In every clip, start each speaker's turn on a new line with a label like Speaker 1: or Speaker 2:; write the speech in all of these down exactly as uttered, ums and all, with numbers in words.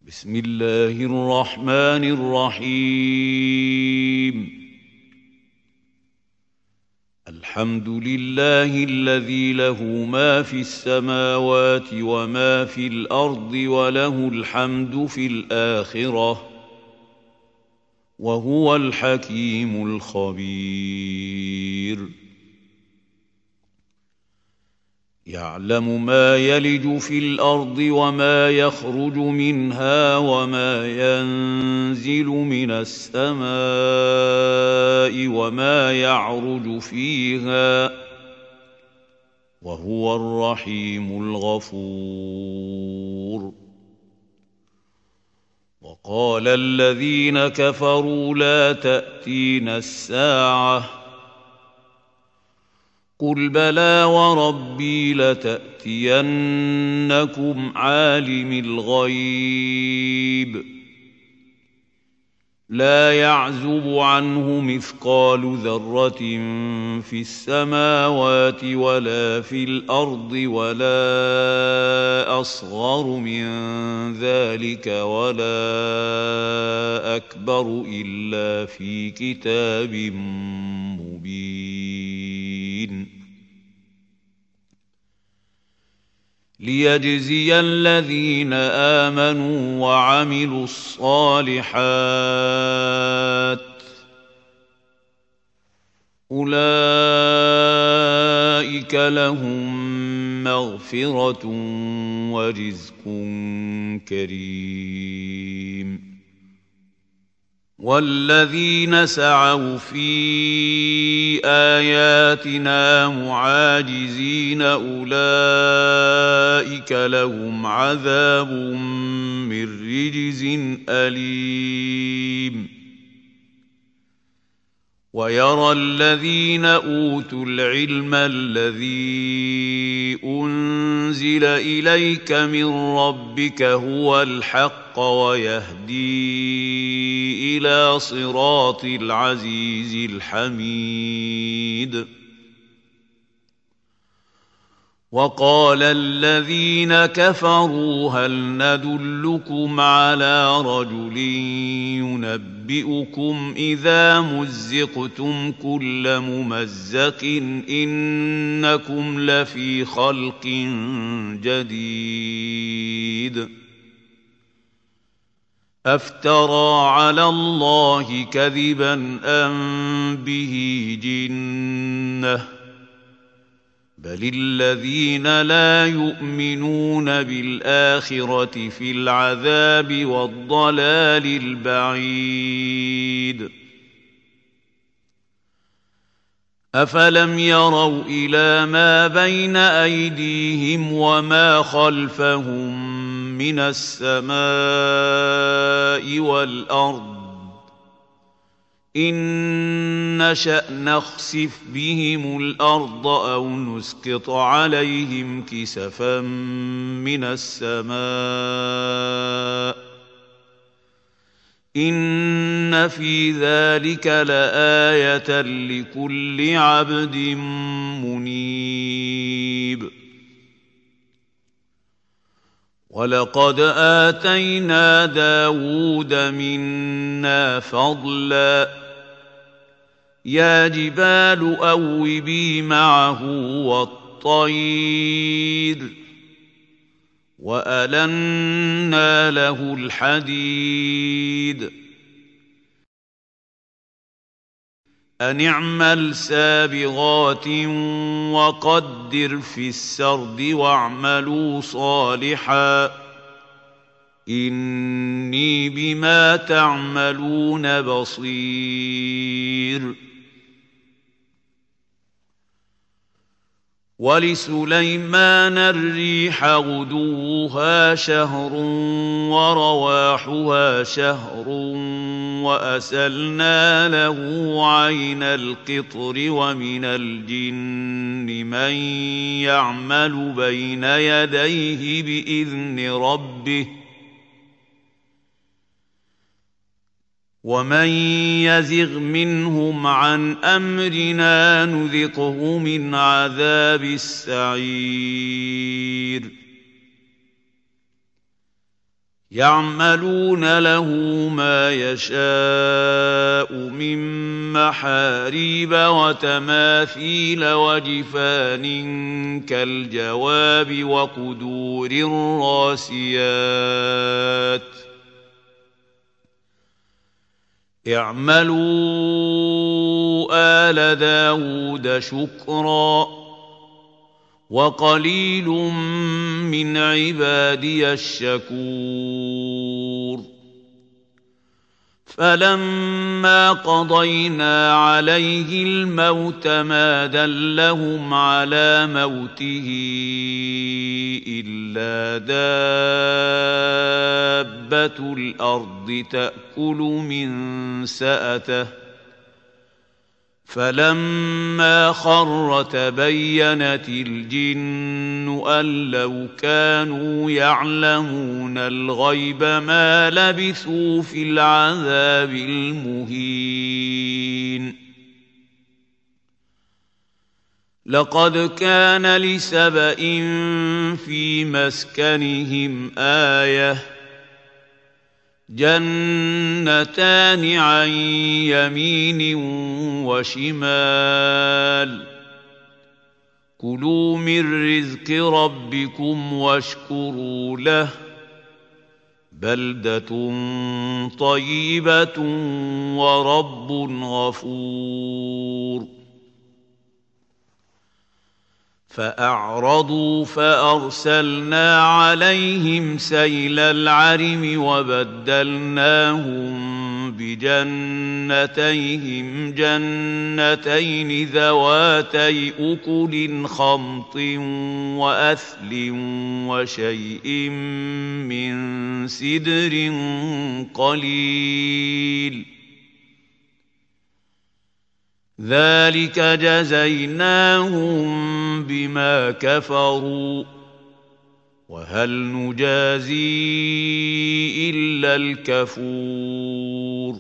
Speaker 1: بسم الله الرحمن الرحيم. الحمد لله الذي له ما في السماوات وما في الأرض وله الحمد في الآخرة وهو الحكيم الخبير. يعلم ما يلج في الأرض وما يخرج منها وما ينزل من السماء وما يعرج فيها وهو الرحيم الغفور. وقال الذين كفروا لا تأتينا الساعة قل بلى وربي لتأتينكم عالم الغيب لا يعزب عنه مثقال ذرة في السماوات ولا في الأرض ولا أصغر من ذلك ولا أكبر إلا في كتاب مبين. ليجزي الذين آمنوا وعملوا الصالحات أولئك لهم مغفرة ورزق كريم. والذين سعوا في آياتنا معاجزين أولئك لهم عذاب من رجز أليم. ويرى الذين أوتوا العلم الذي أنزل إليك من ربك هو الحق ويهدي إلى صراط العزيز الحميد. وقال الذين كفروا هل ندلكم على رجل ينبئكم إذا مزقتم كل ممزق إنكم لفي خلق جديد. أفترى على الله كذبا أم به جنة بل الذين لا يؤمنون بالآخرة في العذاب والضلال البعيد. أفلم يروا إلى ما بين أيديهم وما خلفهم من السماء والأرض إن نشأ نخسف بهم الأرض أو نسقط عليهم كسفا من السماء إن في ذلك لآية لكل عبد منيب. ولقد آتينا داود منا فضلا يا جبال أوبي معه والطير وألنا له الحديد أن اعمل سابغات وقدر في السرد واعملوا صالحا إني بما تعملون بصير. ولسليمان الريح غدوها شهر ورواحها شهر وأسلنا له عين القطر ومن الجن من يعمل بين يديه بإذن ربه ومن يزغ منهم عن أمرنا نذقه من عذاب السعير. يعملون له ما يشاء من محاريب وتماثيل وجفان كالجواب وقدور الراسيات اعملوا آل داود شكرا وقليل من عبادي الشكور فلما قضينا عليه الموت ما دلهم على موته إلا دابة الأرض تأكل من سأته فلما خر تبينت الجن أن لو كانوا يعلمون الغيب ما لبثوا في العذاب المهين لقد كان لسبإ في مسكنهم آية جنتان عن يمين وشمال كلوا من رزق ربكم واشكروا له بلدة طيبة ورب غفور فأعرضوا فأرسلنا عليهم سيل العرم وبدلناهم بجنتيهم جنتين ذواتي أكل خمط وأثل وشيء من سدر قليل ذلك جزيناهم بما كفروا وهل نجازي إلا الكفور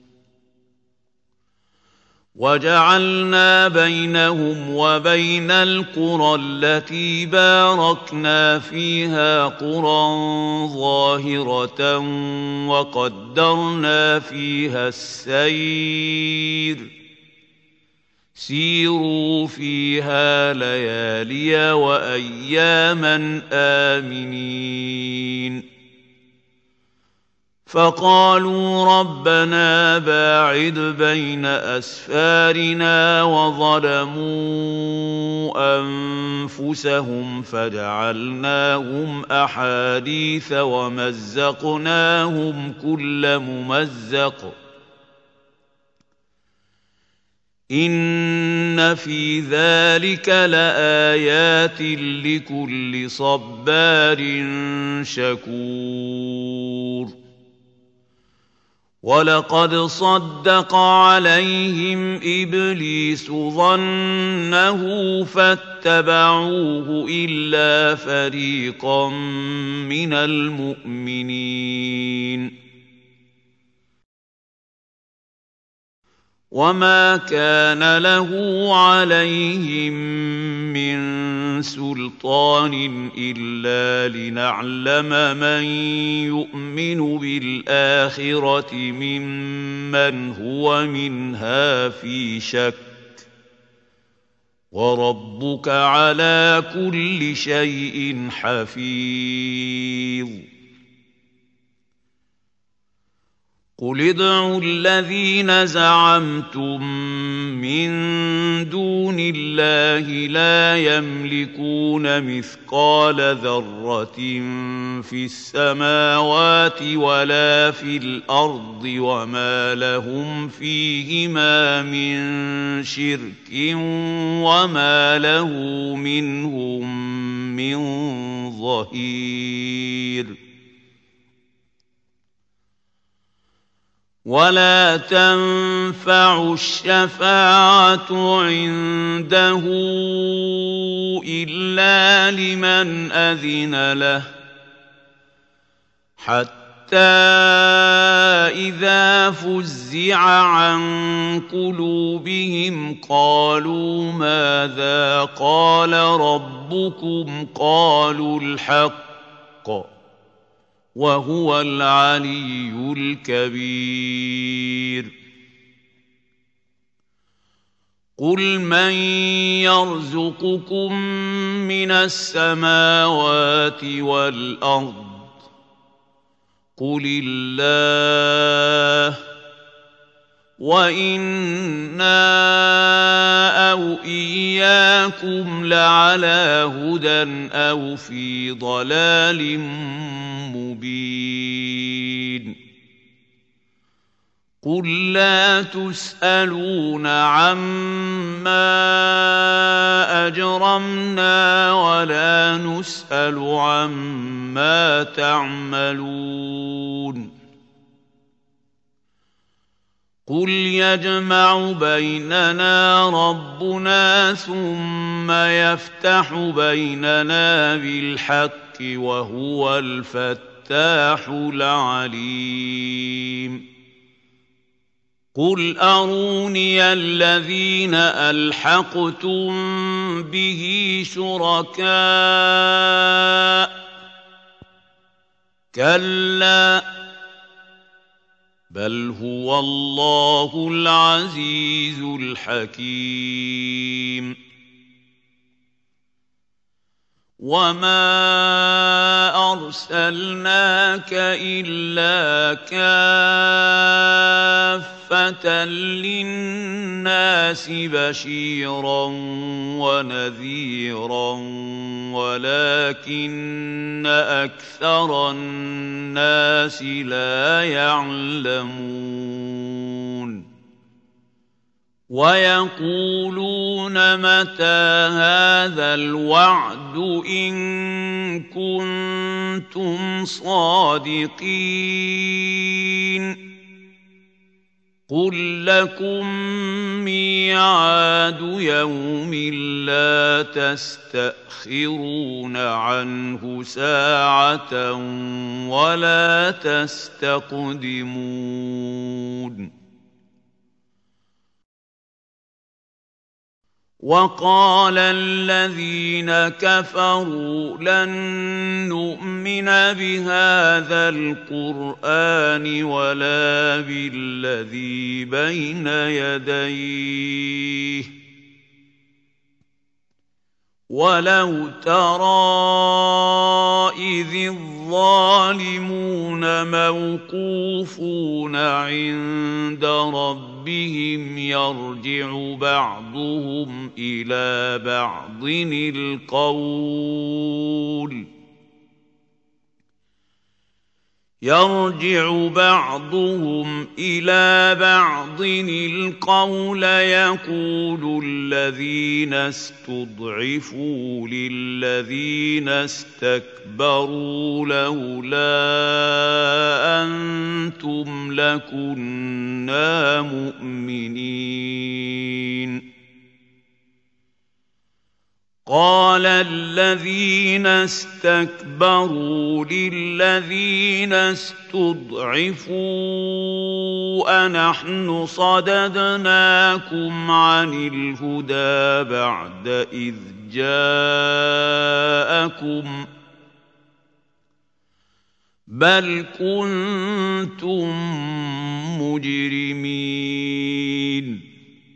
Speaker 1: وجعلنا بينهم وبين القرى التي باركنا فيها قرى ظاهرة وقدرنا فيها السير سيروا فيها ليالي وأياما آمنين فقالوا ربنا باعد بين أسفارنا وظلموا أنفسهم فجعلناهم أحاديث ومزقناهم كل ممزق إن في ذلك لآيات لكل صبار شكور ولقد صدق عليهم إبليس ظنه فاتبعوه إلا فريقا من المؤمنين وما كان له عليهم من سلطان إلا لنعلم من يؤمن بالآخرة ممن هو منها في شك وربك على كل شيء حفيظ قل ادعوا الذين زعمتم من دون الله لا يملكون مثقال ذرة في السماوات ولا في الأرض وما لهم فيهما من شرك وما له منهم من ظهير ولا تنفع الشفاعة عنده إلا لمن أذن له حتى إذا فزع عن قلوبهم قالوا ماذا قال ربكم قالوا الحق وهو العلي الكبير. قل من يرزقكم من السماوات والأرض قل الله وإنا أو إياكم لعلى هدى أو في ضلال مبين. قل لا تسألون عما أجرمنا ولا نسأل عما تعملون. قل يجمع بيننا ربنا ثم يفتح بيننا بالحق وهو الفتاح العليم. قل أروني الذين ألحقتم به شركاء كلا بل هو الله العزيز الحكيم. وما أرسلناك إلا كافة للناس بشيرا ونذيرا ولكن أكثر الناس لا يعلمون. ويقولون متى هذا الوعد إن كنتم صادقين. قل لكم ميعاد يوم لا تستأخرون عنه ساعة ولا تستقدمون. وقال الذين كفروا لن نؤمن بهذا القرآن ولا بالذي بين يديه ولو ترى إذ الظالمون موقوفون عند ربهم يرجع بعضهم إلى بعض القول يرجع بعضهم إلى بعض القول يقول الذين استضعفوا للذين استكبروا لولا أنتم لكنا مؤمنين. قال الذين استكبروا للذين استضعفوا أنحن صددناكم عن الهدى بعد إذ جاءكم بل كنتم مجرمين.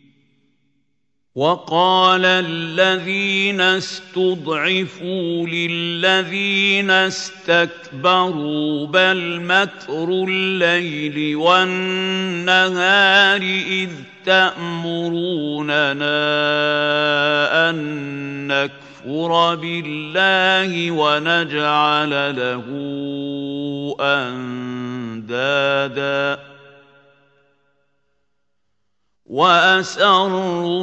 Speaker 1: وقال الذين استضعفوا للذين استكبروا بل مكر الليل والنهار إذ تأمروننا أن نكفر بالله ونجعل له أندادا وأسروا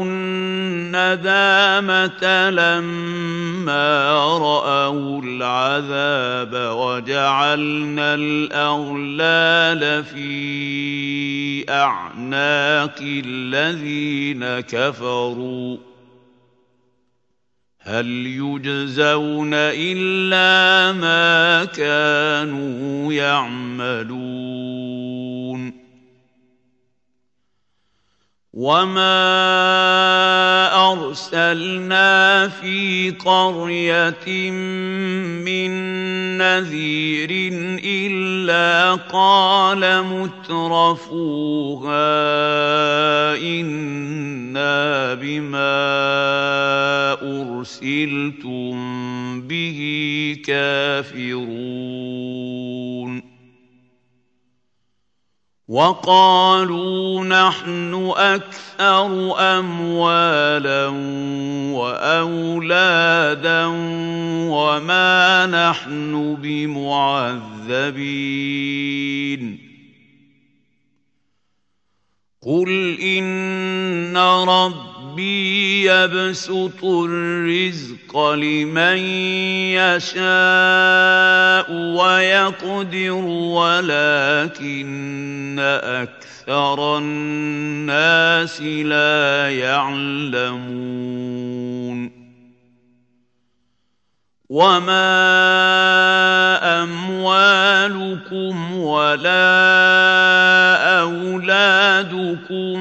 Speaker 1: الندامة لما رأوا العذاب وجعلنا الأغلال في أعناق الذين كفروا هل يجزون إلا ما كانوا يعملون. وما أرسلنا في قرية من نذير إلا قال مترفوها إنا بما أرسلتم به كافرون وقالوا نحن أكثر أموالا وأولادا وما نحن بمعذبين قل إن ربي يبسط الرزق لمن يشاء ويقدر ولكن أكثر الناس لا يعلمون وما أموالكم ولا أولادكم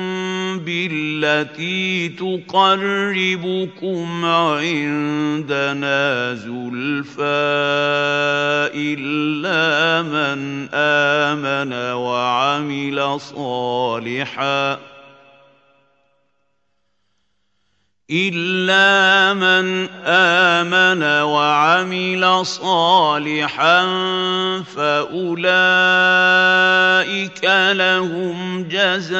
Speaker 1: بالتي تقربكم عندنا زلفى إلا من آمن وعمل صالحاً إلا من آمن وعمل صالحا فأولئك لهم جزاء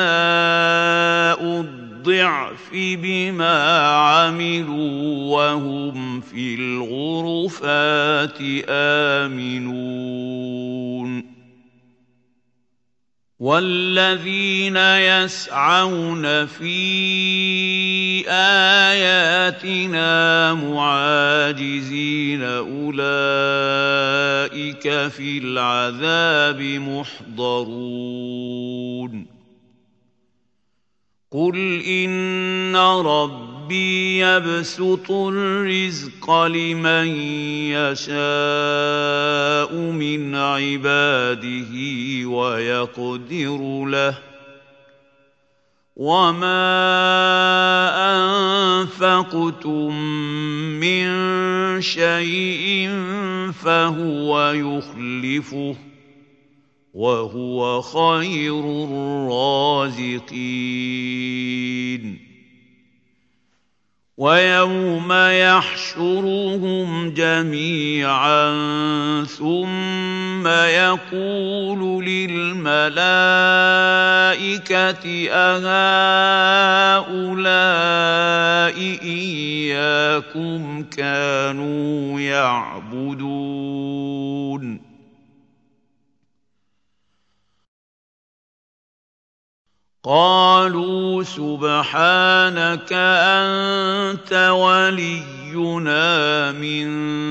Speaker 1: الضعف بما عملوا وهم في الغرفات آمنون والذين يسعون في آياتنا معاجزين أولئك في العذاب محضرون قل إن ربي يبسط الرزق لمن يشاء من عباده ويقدر له وما أنفقتم من شيء فهو يخلفه وهو خير الرازقين ويوم يحشرهم جميعا ثم يقول للملائكة أهؤلاء إياكم كانوا يعبدون قالوا سبحانك أنت ولينا من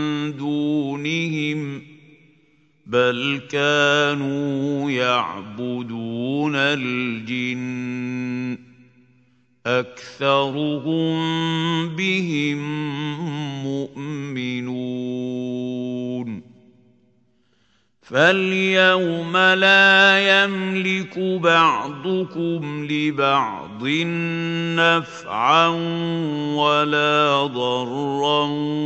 Speaker 1: دونهم بل كانوا يعبدون الجن أكثرهم بهم مؤمنون فاليوم لا يملك بعضكم لبعض نفعا ولا ضرا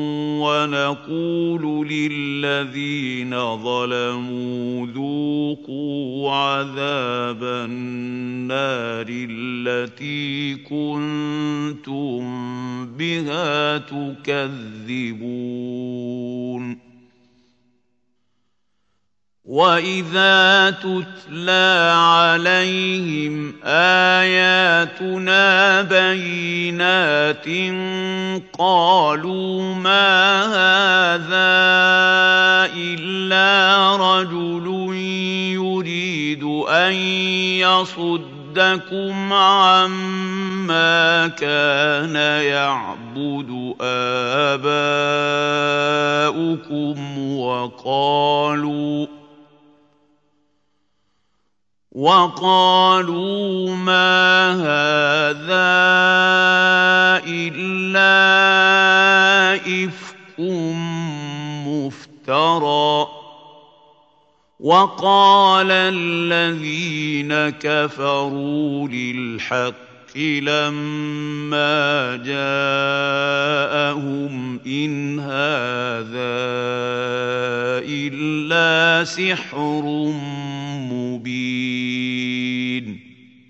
Speaker 1: ونقول للذين ظلموا ذوقوا عذاب النار التي كنتم بها تكذبون وَإِذَا تُتْلَىٰ عَلَيْهِمْ آيَاتُنَا بَيِّنَاتٍ قَالُوا مَا هَٰذَا إِلَّا رَجُلٌ يُرِيدُ أَن يَصُدَّكُمْ عَمَّا كَانَ يَعْبُدُ آبَاؤُكُمْ وَقَالُوا وَقَالُوا مَا هَٰذَا إِلَّا إِفْكٌ مُّفْتَرًى وَقَالَ الَّذِينَ كَفَرُوا لِلْحَقِّ لما جاءهم إن هذا إلا سحر مبين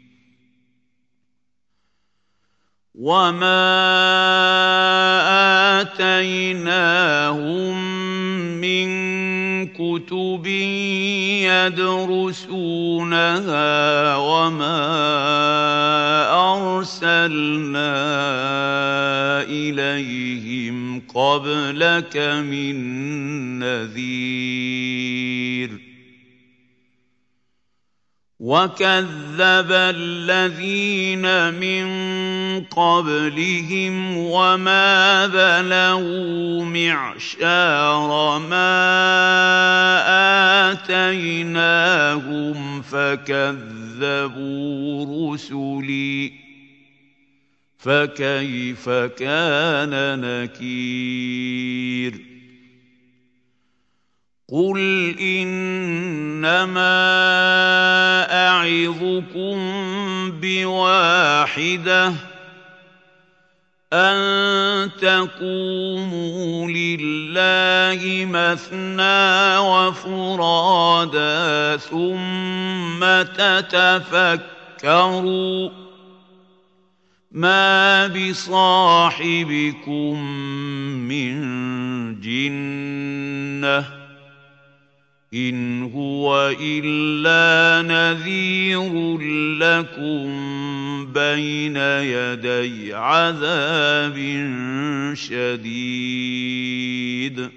Speaker 1: وما آتيناهم من كتب يدرسونها وما أرسلنا إليهم قبلك من نذير وكذب الذين من قبلهم وما بلغوا معشار ما آتيناهم فكذبوا رسلي فكيف كان نكير قل إنما أعظكم بواحدة أن تقوموا لله مثنى وفرادا ثم تتفكروا ما بصاحبكم من جنة إن هو إلا نذير لكم بين يدي عذاب شديد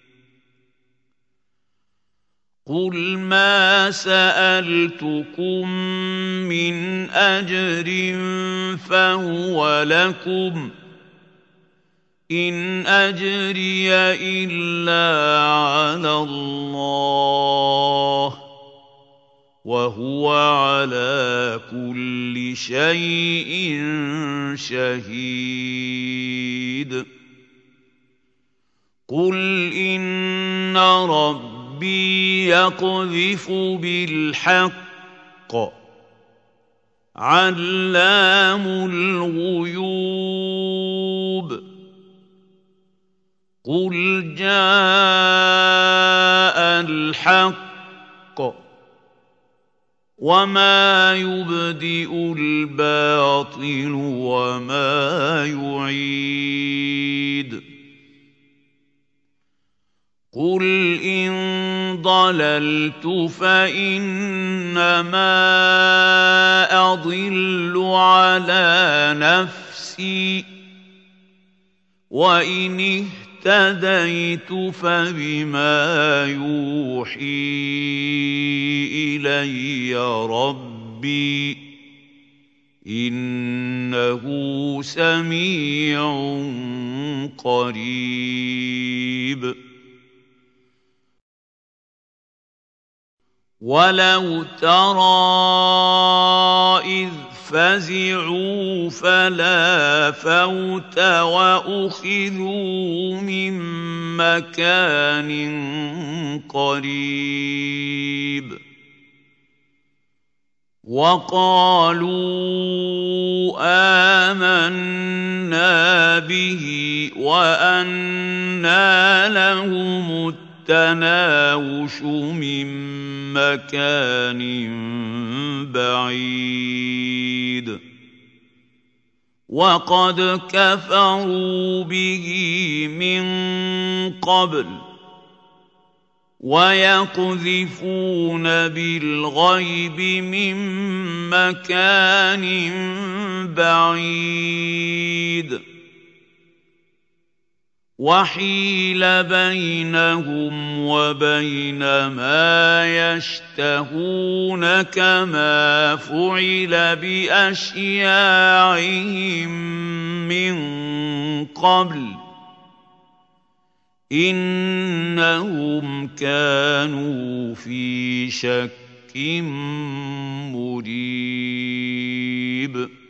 Speaker 1: قل ما سألتكم من أجر فهو لكم إن أجري إلا على الله وهو على كل شيء شهيد قل إن ربي يقذف بالحق علام الغيوب قل جاء الحق وما يبدئ الباطل وما يعيد قل إن ضللت فإنما أضل على نفسي وإن اهتديت فبما يوحي إلي ربي إنه سميع قريب ولو ترى إذ فزعوا فلا فوت وأخذوا من مكان قريب وقالوا آمنا به وأنى لهم التناوش من مكان بعيد وقد كفروا به من قبل ويقذفون بالغيب من مكان بعيد وحيل بينهم وبين ما يشتهون كما فعل بأشياعهم من قبل إنهم كانوا في شك مريب